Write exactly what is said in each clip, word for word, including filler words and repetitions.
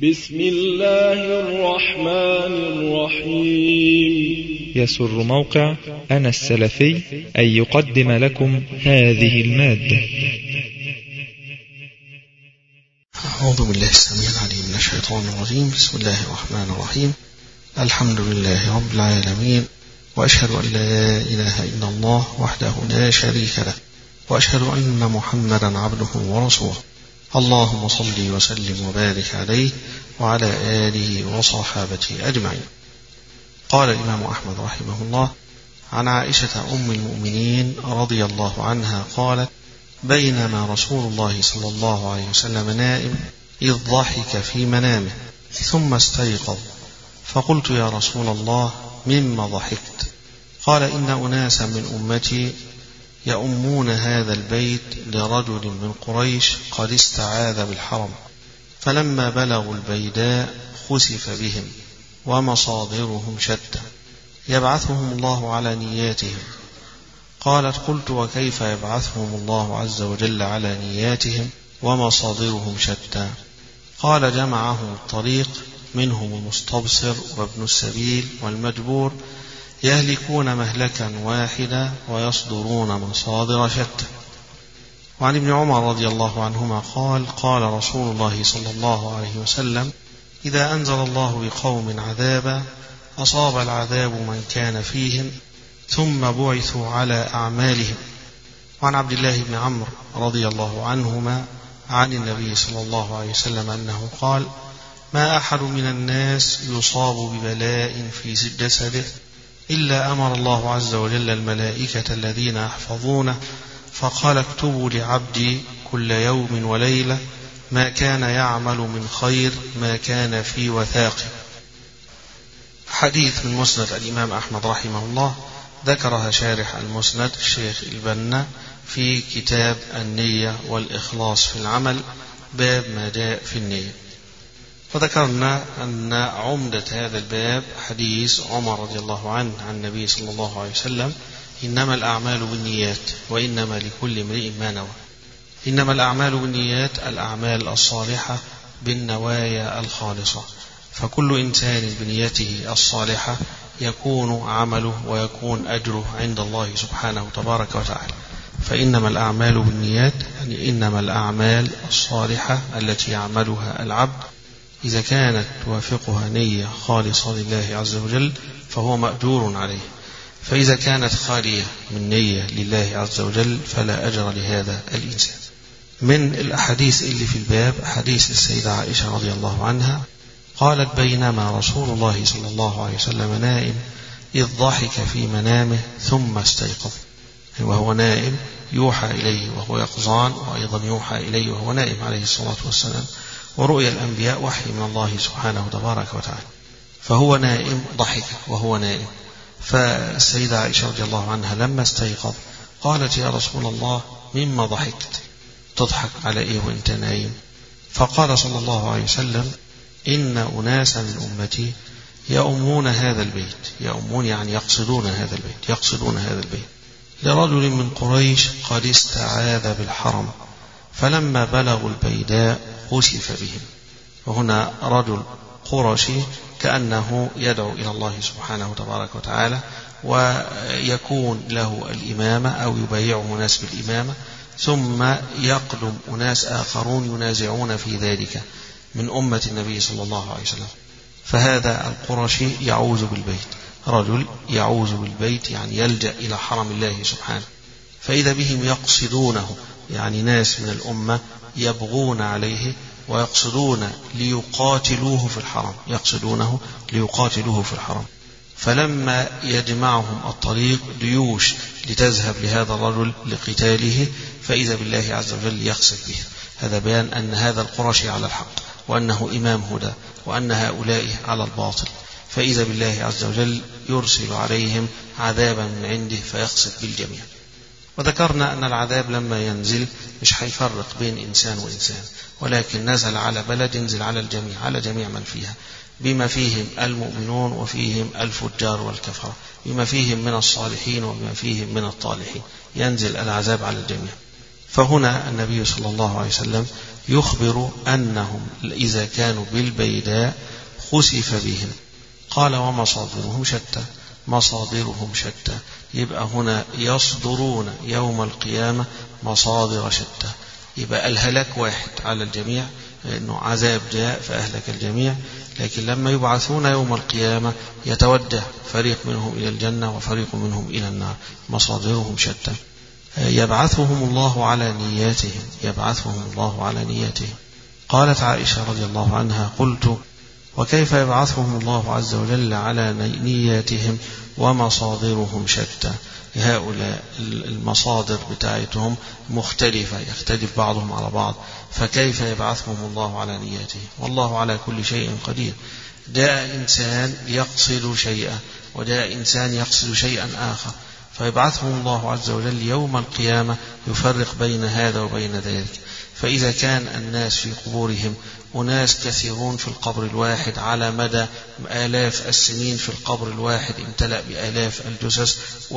بسم الله الرحمن الرحيم. يسر موقع أنا السلفي أن يقدم لكم هذه المادة. أعوذ بالله السميع العليم من الشيطان الرجيم. بسم الله الرحمن الرحيم. الحمد لله رب العالمين، وأشهد أن لا إله إلا الله وحده لا شريك له، وأشهد أن محمدا عبده ورسوله. اللهم صل وسلم وبارك عليه وعلى آله وصحابته أجمعين. قال الإمام أحمد رحمه الله عن عائشة أم المؤمنين رضي الله عنها قالت: بينما رسول الله صلى الله عليه وسلم نائم إذ ضحك في منامه ثم استيقظ، فقلت: يا رسول الله، مما ضحكت؟ قال: إن أناسا من أمتي يؤمون هذا البيت لرجل من قريش قد استعاذ بالحرم، فلما بلغوا البيداء خسف بهم ومصادرهم شتى، يبعثهم الله على نياتهم. قالت: قلت: وكيف يبعثهم الله عز وجل على نياتهم ومصادرهم شتى؟ قال: جمعهم الطريق، منهم المستبصر وابن السبيل والمجبور، يهلكون مهلكا واحدا ويصدرون مصادر شتى. وعن ابن عمر رضي الله عنهما قال: قال رسول الله صلى الله عليه وسلم: إذا أنزل الله بقوم عذابا أصاب العذاب من كان فيهم ثم بعثوا على أعمالهم. وعن عبد الله بن عمرو رضي الله عنهما عن النبي صلى الله عليه وسلم أنه قال: ما أحد من الناس يصاب ببلاء في جسده إلا أمر الله عز وجل الملائكة الذين يحفظونه فقال: اكتبوا لعبدي كل يوم وليلة ما كان يعمل من خير ما كان في وثاقه. حديث من مسند الإمام أحمد رحمه الله، ذكرها شارح المسند الشيخ البنا في كتاب النية والإخلاص في العمل، باب ما جاء في النية. وذكرنا أن عمدة هذا الباب حديث عمر رضي الله عنه عن النبي صلى الله عليه وسلم: إنما الأعمال بالنيات وإنما لكل امرئ ما نوى. إنما الأعمال بالنيات الأعمال الصالحة بالنوايا الخالصة، فكل إنسان بنيته الصالحة يكون عمله ويكون أجره عند الله سبحانه تبارك وتعالى. فإنما الأعمال بالنيات يعني إنما الأعمال الصالحة التي يعملها العبد إذا كانت توافقها نية خالصة لله عز وجل فهو مأجور عليه، فإذا كانت خالية من نية لله عز وجل فلا أجر لهذا الإنسان. من الأحاديث اللي في الباب حديث السيدة عائشة رضي الله عنها قالت: بينما رسول الله صلى الله عليه وسلم نائم إذ ضحك في منامه ثم استيقظ. وهو نائم يوحى إليه وهو يقظان، وأيضا يوحى إليه وهو نائم عليه الصلاة والسلام، ورؤيا الأنبياء وحي من الله سبحانه تبارك وتعالى. فهو نائم ضحك وهو نائم. فالسيدة عائشة رضي الله عنها لما استيقظ قالت: يا رسول الله، مما ضحكت؟ تضحك على إيه وإنت نايم؟ فقال صلى الله عليه وسلم: إن أناسا من أمتي يؤمون هذا البيت. يؤمون يعني يقصدون هذا البيت، يقصدون هذا البيت لرجل من قريش قد استعاذ بالحرم، فلما بلغوا البيداء خسف بهم. وهنا رجل قرشي كأنه يدعو إلى الله سبحانه تبارك وتعالى ويكون له الإمامة أو يبايعه ناس بالإمامة، ثم يقدم أناس آخرون ينازعون في ذلك من أمة النبي صلى الله عليه وسلم. فهذا القرشي يعوذ بالبيت، رجل يعوذ بالبيت يعني يلجأ إلى حرم الله سبحانه، فإذا بهم يقصدونه، يعني ناس من الأمة يبغون عليه ويقصدون ليقاتلوه في الحرم، يقصدونه ليقاتلوه في الحرم. فلما يجمعهم الطريق جيوش لتذهب لهذا الرجل لقتاله، فإذا بالله عز وجل يخسف به. هذا بيان أن هذا القرشي على الحق، وأنه إمام هدى، وأن هؤلاء على الباطل. فإذا بالله عز وجل يرسل عليهم عذابا من عنده فيخسف بالجميع. وذكرنا أن العذاب لما ينزل مش هيفرق بين إنسان وإنسان، ولكن نزل على بلد ينزل على الجميع، على جميع من فيها، بما فيهم المؤمنون وفيهم الفجار والكفرة، بما فيهم من الصالحين وبما فيهم من الطالحين، ينزل العذاب على الجميع. فهنا النبي صلى الله عليه وسلم يخبر أنهم إذا كانوا بالبيداء خسف بهم. قال ومصادرهم شتى، مصادرهم شتى، يبقى هنا يصدرون يوم القيامة مصادر شتى. يبقى الهلاك واحد على الجميع، لأنه عذاب جاء فأهلك الجميع، لكن لما يبعثون يوم القيامة يتوجه فريق منهم إلى الجنة وفريق منهم إلى النار. مصادرهم شتى. يبعثهم الله على نياتهم، يبعثهم الله على نياتهم. قالت عائشة رضي الله عنها: قلت وكيف يبعثهم الله عز وجل على نياتهم ومصادرهم شتى؟ هؤلاء المصادر بتاعتهم مختلفة، يختلف بعضهم على بعض، فكيف يبعثهم الله على نياتهم؟ والله على كل شيء قدير. جاء إنسان يقصد شيئا وجاء إنسان يقصد شيئا آخر، فيبعثهم الله عز وجل يوم القيامة يفرق بين هذا وبين ذلك. فإذا كان الناس في قبورهم أناس كثيرون في القبر الواحد على مدى آلاف السنين، في القبر الواحد امتلأ بآلاف الجثث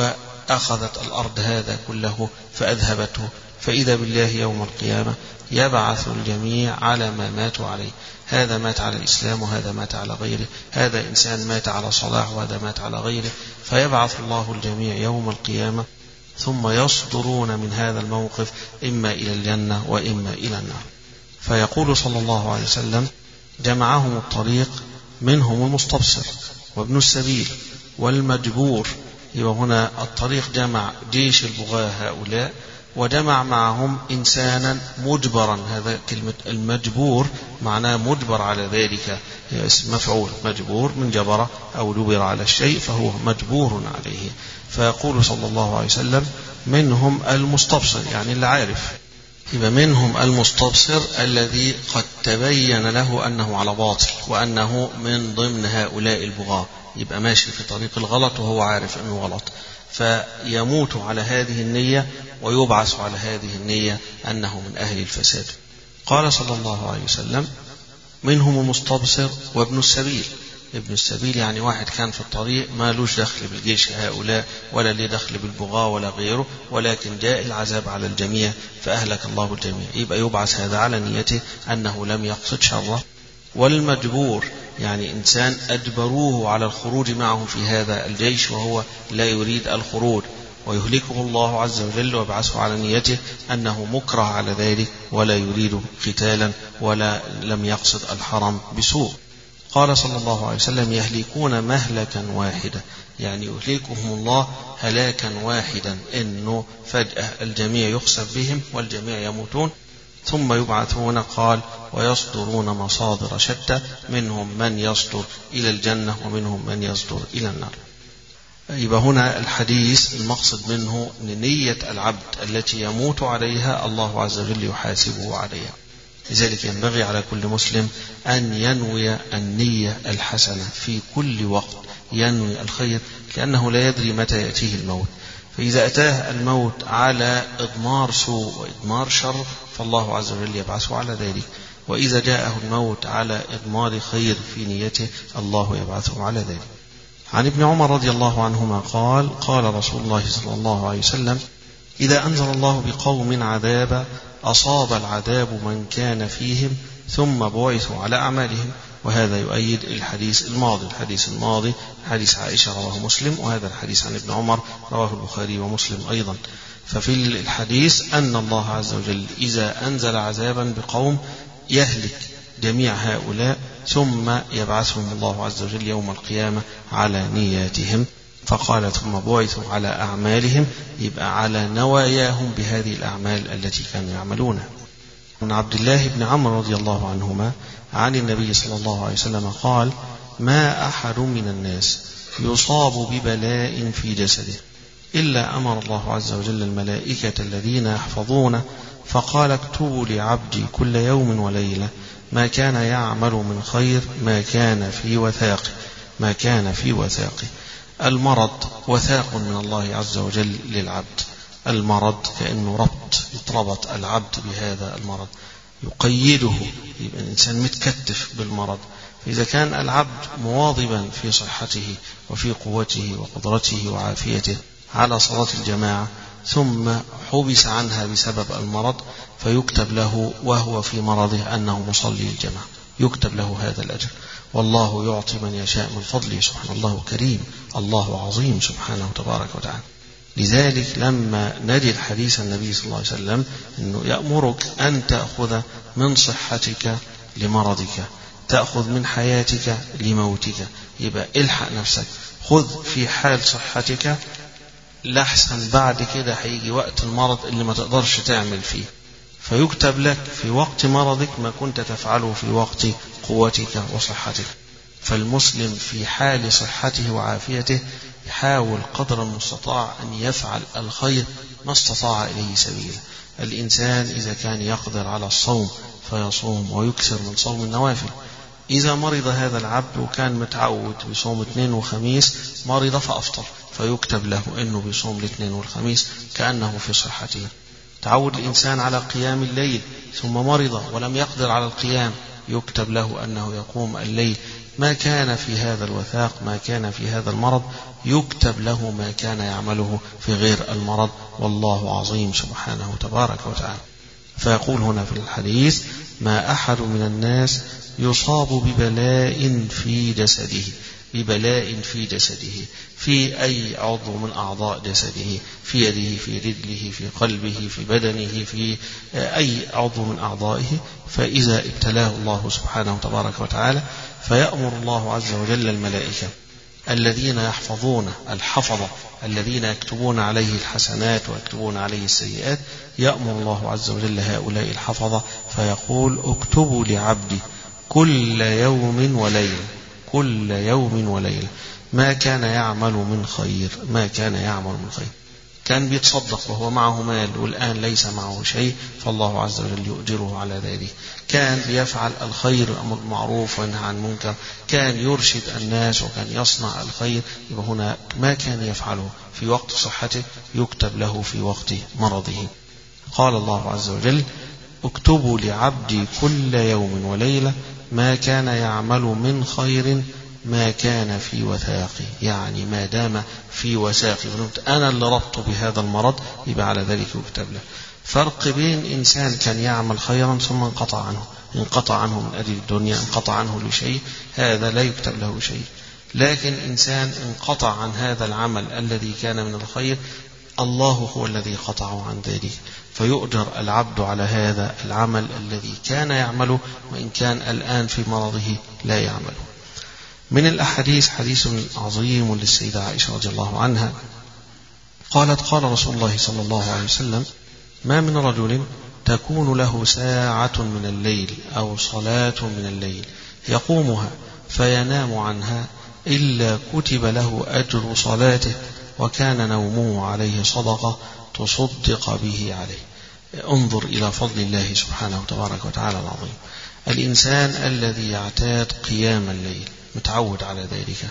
وأخذت الأرض هذا كله فأذهبته، فإذا بالله يوم القيامة يبعث الجميع على ما ماتوا عليه. هذا مات على الإسلام وهذا مات على غيره، هذا إنسان مات على صلاح وهذا مات على غيره، فيبعث الله الجميع يوم القيامة ثم يصدرون من هذا الموقف إما إلى الجنة وإما إلى النار. فيقول صلى الله عليه وسلم: جمعهم الطريق، منهم المستبصر وابن السبيل والمجبور. يبقى هنا الطريق جمع جيش البغاة هؤلاء، وجمع معهم إنسانا مجبرا. هذا كلمة المجبور معناه مجبر على ذلك، اسم مفعول، مجبور من جبر أو جبر على الشيء فهو مجبور عليه. فيقول صلى الله عليه وسلم: منهم المستبصر، يعني اللي عارف. يبقى منهم المستبصر الذي قد تبين له أنه على باطل وأنه من ضمن هؤلاء البغاة، يبقى ماشي في طريق الغلط وهو عارف أنه غلط، فيموت على هذه النية ويبعث على هذه النية أنه من أهل الفساد. قال صلى الله عليه وسلم: منهم المستبصر وابن السبيل. ابن السبيل يعني واحد كان في الطريق ما لوش دخل بالجيش هؤلاء ولا ليه دخل بالبغاة ولا غيره، ولكن جاء العذاب على الجميع فأهلك الله الجميع، يبقى يبعث هذا على نيته أنه لم يقصد شره. والمجبور يعني إنسان أجبروه على الخروج معهم في هذا الجيش وهو لا يريد الخروج، ويهلكه الله عز وجل ويبعثه على نيته أنه مكره على ذلك ولا يريد قتالا ولا لم يقصد الحرم بسوء. قال صلى الله عليه وسلم: يهلكون مهلكا واحدا، يعني يهلكهم الله هلاكا واحدا، إنه فجأة الجميع يخسف بهم والجميع يموتون ثم يبعثون. قال: ويصدرون مصادر شتى، منهم من يصدر إلى الجنة ومنهم من يصدر إلى النار. يبقى هنا الحديث المقصد منه نية العبد التي يموت عليها الله عز وجل يحاسبه عليها. لذلك ينبغي على كل مسلم أن ينوي النية الحسنة في كل وقت، ينوي الخير، لأنه لا يدري متى يأتيه الموت. فإذا أتاه الموت على إضمار سوء وإضمار شر فالله عز وجل يبعثه على ذلك، وإذا جاءه الموت على إضمار خير في نيته الله يبعثه على ذلك. عن ابن عمر رضي الله عنهما قال: قال رسول الله صلى الله عليه وسلم: إذا أنزل الله بقوم عذابا أصاب العذاب من كان فيهم ثم بعثوا على أعمالهم. وهذا يؤيد الحديث الماضي. الحديث الماضي حديث عائشة رواه مسلم، وهذا الحديث عن ابن عمر رواه البخاري ومسلم أيضا. ففي الحديث أن الله عز وجل إذا أنزل عذابا بقوم يهلك جميع هؤلاء ثم يبعثهم الله عز وجل يوم القيامة على نياتهم. فقال: ثم بعثوا على أعمالهم، يبقى على نواياهم بهذه الأعمال التي كانوا يعملونها. من عبد الله بن عمرو رضي الله عنهما عن النبي صلى الله عليه وسلم قال: ما أحد من الناس يصاب ببلاء في جسده إلا أمر الله عز وجل الملائكة الذين يحفظونه فقال: اكتبوا لعبدي كل يوم وليلة ما كان يعمل من خير ما كان في وثاقه ما كان في وثاقه. المرض وثاق من الله عز وجل للعبد. المرض كأنه ربط، يتربط العبد بهذا المرض، يقيده، يبقى الإنسان متكتف بالمرض. فإذا كان العبد مواظبا في صحته وفي قوته وقدرته وعافيته على صلاة الجماعة ثم حبس عنها بسبب المرض فيكتب له وهو في مرضه أنه مصلي الجماعة، يكتب له هذا الأجر. والله يعطي من يشاء من فضله، سبحان الله كريم، الله عظيم سبحانه تبارك وتعالى. لذلك لما نجد حديث النبي صلى الله عليه وسلم أنه يأمرك أن تأخذ من صحتك لمرضك، تأخذ من حياتك لموتك، يبقى الحق نفسك، خذ في حال صحتك لحسن بعد كده هيجي وقت المرض اللي ما تقدرش تعمل فيه، فيكتب لك في وقت مرضك ما كنت تفعله في وقت قوتك وصحتك. فالمسلم في حال صحته وعافيته يحاول قدر المستطاع أن يفعل الخير ما استطاع إليه سبيلا. الإنسان إذا كان يقدر على الصوم فيصوم ويكثر من صوم النوافل. إذا مرض هذا العبد وكان متعود بصوم اثنين وخميس، مرض فأفطر، فيكتب له أنه بصوم الاثنين والخميس كأنه في صحته. تعود الإنسان على قيام الليل ثم مرض ولم يقدر على القيام، يكتب له أنه يقوم الليل. ما كان في هذا الوثاق، ما كان في هذا المرض، يكتب له ما كان يعمله في غير المرض، والله عظيم سبحانه تبارك وتعالى. فيقول هنا في الحديث: ما أحد من الناس يصاب ببلاء في جسده، ببلاء في جسده، في أي عضو من أعضاء جسده، في يده، في رجله، في قلبه، في بدنه، في أي عضو من أعضائه، فإذا ابتلاه الله سبحانه تبارك وتعالى فيأمر الله عز وجل الملائكة الذين يحفظون، الحفظة الذين يكتبون عليه الحسنات ويكتبون عليه السيئات، يأمر الله عز وجل هؤلاء الحفظة فيقول: اكتبوا لعبدي كل يوم وليلة، كل يوم وليلة ما كان يعمل من خير، ما كان يعمل من خير. كان بيتصدق وهو معه مال والآن ليس معه شيء، فالله عز وجل يؤجره على ذلك. كان بيفعل الخير، الأمر بالمعروف وينهى عن المنكر، كان يرشد الناس وكان يصنع الخير، يبقى هنا ما كان يفعله في وقت صحته يكتب له في وقت مرضه. قال الله عز وجل: اكتبوا لعبدي كل يوم وليلة ما كان يعمل من خير ما كان في وثاقي، يعني ما دام في وثاقي، أنا اللي ربط بهذا المرض، يبقى على ذلك يكتب له. فرق بين إنسان كان يعمل خيرا ثم انقطع عنه، انقطع عنه من أجل الدنيا، انقطع عنه لشيء، هذا لا يكتب له شيء. لكن إنسان انقطع عن هذا العمل الذي كان من الخير، الله هو الذي قطعه عن ذلك، فيؤجر العبد على هذا العمل الذي كان يعمله، وإن كان الآن في مرضه لا يعمله. من الأحاديث حديث عظيم للسيدة عائشة رضي الله عنها قالت: قال رسول الله صلى الله عليه وسلم: ما من رجل تكون له ساعة من الليل أو صلاة من الليل يقومها فينام عنها إلا كتب له أجر صلاته وكان نومه عليه صدقة تصدق به عليه. انظر إلى فضل الله سبحانه تبارك وتعالى العظيم. الإنسان الذي يعتاد قيام الليل متعود على ذلك،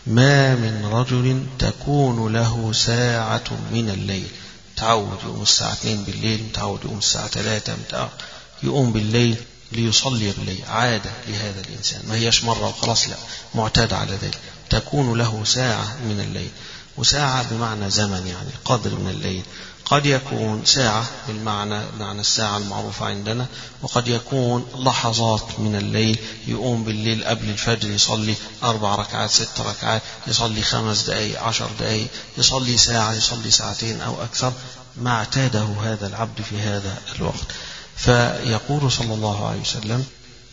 ما من رجل تكون له ساعة من الليل، تعود يقوم الساعة اثنين بالليل، متعود يقوم الساعة ثلاثة، متعود يقوم بالليل ليصلي بالليل، عادة لهذا الإنسان، ما هيش مرة وخلاص، لا، معتاد على ذلك. تكون له ساعة من الليل، وساعة بمعنى زمن، يعني قدر من الليل. قد يكون ساعة بالمعنى معنى الساعة المعروفة عندنا، وقد يكون لحظات من الليل، يقوم بالليل قبل الفجر يصلي أربع ركعات، ست ركعات، يصلي خمس دقائق، عشر دقائق، يصلي ساعة، يصلي ساعتين أو أكثر، ما اعتاده هذا العبد في هذا الوقت. فيقول صلى الله عليه وسلم: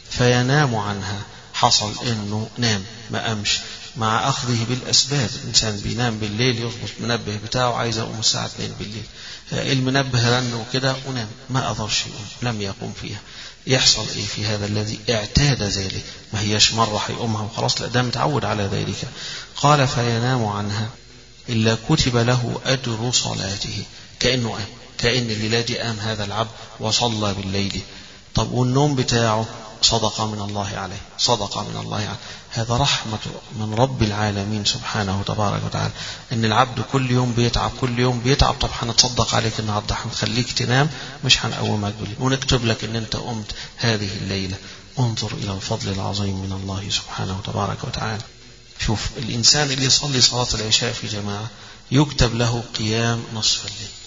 فينام عنها. حصل إنه نام، ما قامش، مع أخذه بالأسباب. الإنسان بينام بالليل، يظبط منبه بتاعه، عايز أقوم الساعة اثنين بالليل، المنبه رن وكده ونام، ما قدرش يقوم، لم يقوم فيها. يحصل إيه في هذا الذي اعتاد ذلك؟ ما هيش مرة هيقومها وخلاص، لا، ده متعود على ذلك. قال: فينام عنها إلا كتب له أجر صلاته. كأنه قام، كأن الليلة دي قام هذا العبد وصلى بالليل. طب والنوم بتاعه صدقة من الله عليه، صدقة من الله عليه. هذا رحمة من رب العالمين سبحانه تبارك وتعالى، إن العبد كل يوم بيتعب، كل يوم بيتعب. طب هنتصدق عليك النهارده، هنخليك تنام، مش هنقومك بالليل، ونكتب لك إن أنت قمت هذه الليلة. انظر إلى الفضل العظيم من الله سبحانه تبارك وتعالى. شوف الإنسان اللي يصلي صلاة العشاء في جماعة يكتب له قيام نصف الليل،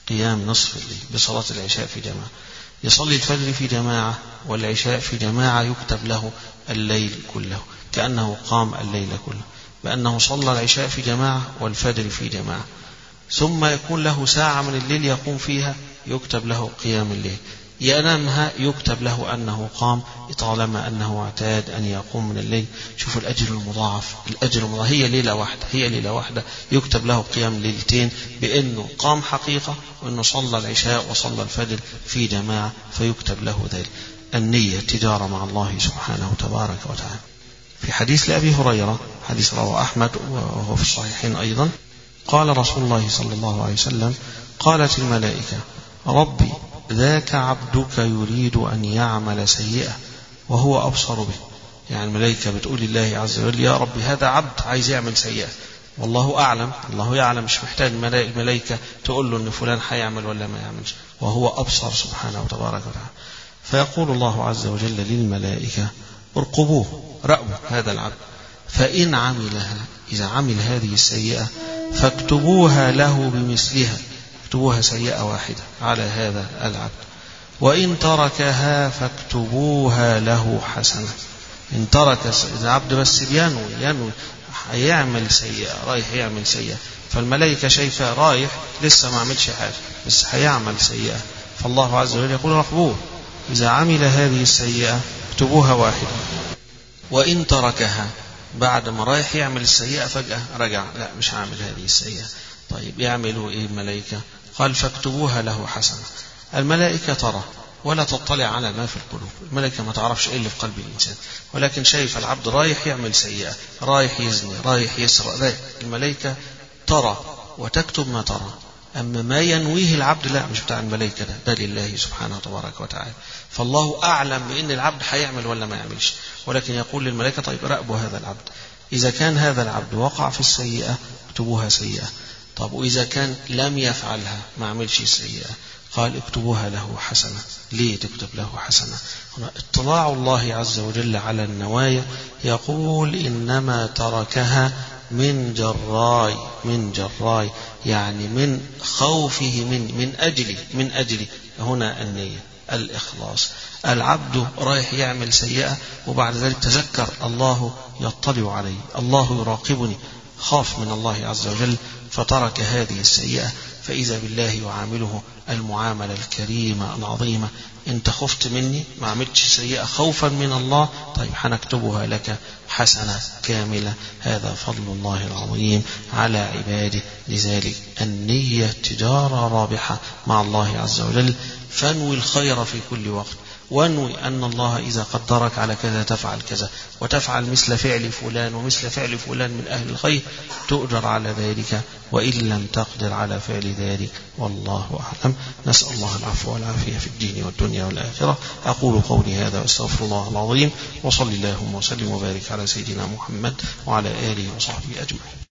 قيام نصف الليل بصلاة العشاء في جماعة. يصلي الفجر في جماعة والعشاء في جماعة يكتب له الليل كله، كأنه قام الليل كله، بأنه صلى العشاء في جماعة والفجر في جماعة. ثم يكون له ساعة من الليل يقوم فيها يكتب له قيام الليل، ينامها يكتب له أنه قام طالما أنه اعتاد أن يقوم من الليل. شوفوا الأجر المضاعف، الأجر المضاعف. هي ليلة واحدة، هي ليلة واحدة يكتب له قيام ليلتين، بأنه قام حقيقة وأنه صلى العشاء وصلى الفجر في جماعة فيكتب له ذلك. النية تجارة مع الله سبحانه تبارك وتعالى. في حديث لأبي هريرة، حديث رواه أحمد وهو في الصحيحين أيضا، قال رسول الله صلى الله عليه وسلم: قالت الملائكة: ربي ذاك عبدك يريد أن يعمل سيئة وهو أبصر به. يعني الملائكة بتقول لله عز وجل: يا ربي هذا عبد عايز يعمل سيئة، والله أعلم، الله يعلم، مش محتاج الملائكة تقول له أن فلان هيعمل ولا ما يعملش، وهو أبصر سبحانه وتبارك وتعالى. فيقول الله عز وجل للملائكة: ارقبوه، رأوا هذا العبد، فإن عملها، إذا عمل هذه السيئة فاكتبوها له بمثلها، اكتبوها سيئة واحدة على هذا العبد، وإن تركها فاكتبوها له حسنة. إن ترك العبد بس بينوي ينوي هيعمل سيئة، رايح يعمل سيئة، فالملائكة شايفة رايح لسه ما عملش حاجة بس هيعمل سيئة، فالله عز وجل يقول: راقبوه، إذا عمل هذه السيئة اكتبوها واحدة. وإن تركها، بعد ما رايح يعمل السيئة فجأة رجع: لا مش هعمل هذه السيئة. طيب يعملوا إيه الملائكة؟ قال: فاكتبوها له حسنة. الملائكة ترى ولا تطلع على ما في القلوب، الملائكة ما تعرفش إيه اللي في قلب الإنسان، ولكن شايف العبد رايح يعمل سيئة، رايح يزني، رايح يسرق، الملائكة ترى وتكتب ما ترى. أما ما ينويه العبد لا، مش بتاع الملائكة، ده, ده لله سبحانه وتبارك وتعالى. فالله أعلم بأن العبد هيعمل ولا ما يعملش، ولكن يقول للملائكة: طيب راقبوا هذا العبد، إذا كان هذا العبد وقع في السيئة اكتبوها سيئة. طب وإذا كان لم يفعلها، ما عملش سيئة، قال: اكتبوها له حسنة. ليه تكتب له حسنة؟ اطلاع الله عز وجل على النوايا، يقول: إنما تركها من جراي، من جراي يعني من خوفه، من من أجلي، من أجلي. هنا النية، الإخلاص. العبد رايح يعمل سيئة وبعد ذلك تذكر الله يطلع عليه، الله يراقبني، خاف من الله عز وجل فترك هذه السيئة، فإذا بالله يعامله المعاملة الكريمة العظيمة: انت خفت مني، ما عملتش سيئة خوفا من الله، طيب حنكتبها لك حسنة كاملة. هذا فضل الله العظيم على عباده. لذلك النية تجارة رابحة مع الله عز وجل. فانوي الخير في كل وقت، وانوي أن الله إذا قدرك على كذا تفعل كذا، وتفعل مثل فعل فلان ومثل فعل فلان من أهل الخير، تؤجر على ذلك، وإن لم تقدر على فعل ذلك والله أعلم. نسأل الله العفو والعافية في الدين والدنيا والآخرة. أقول قولي هذا واستغفر الله العظيم، وصل اللهم وسلم وبارك على سيدنا محمد وعلى آله وصحبه أجمعين.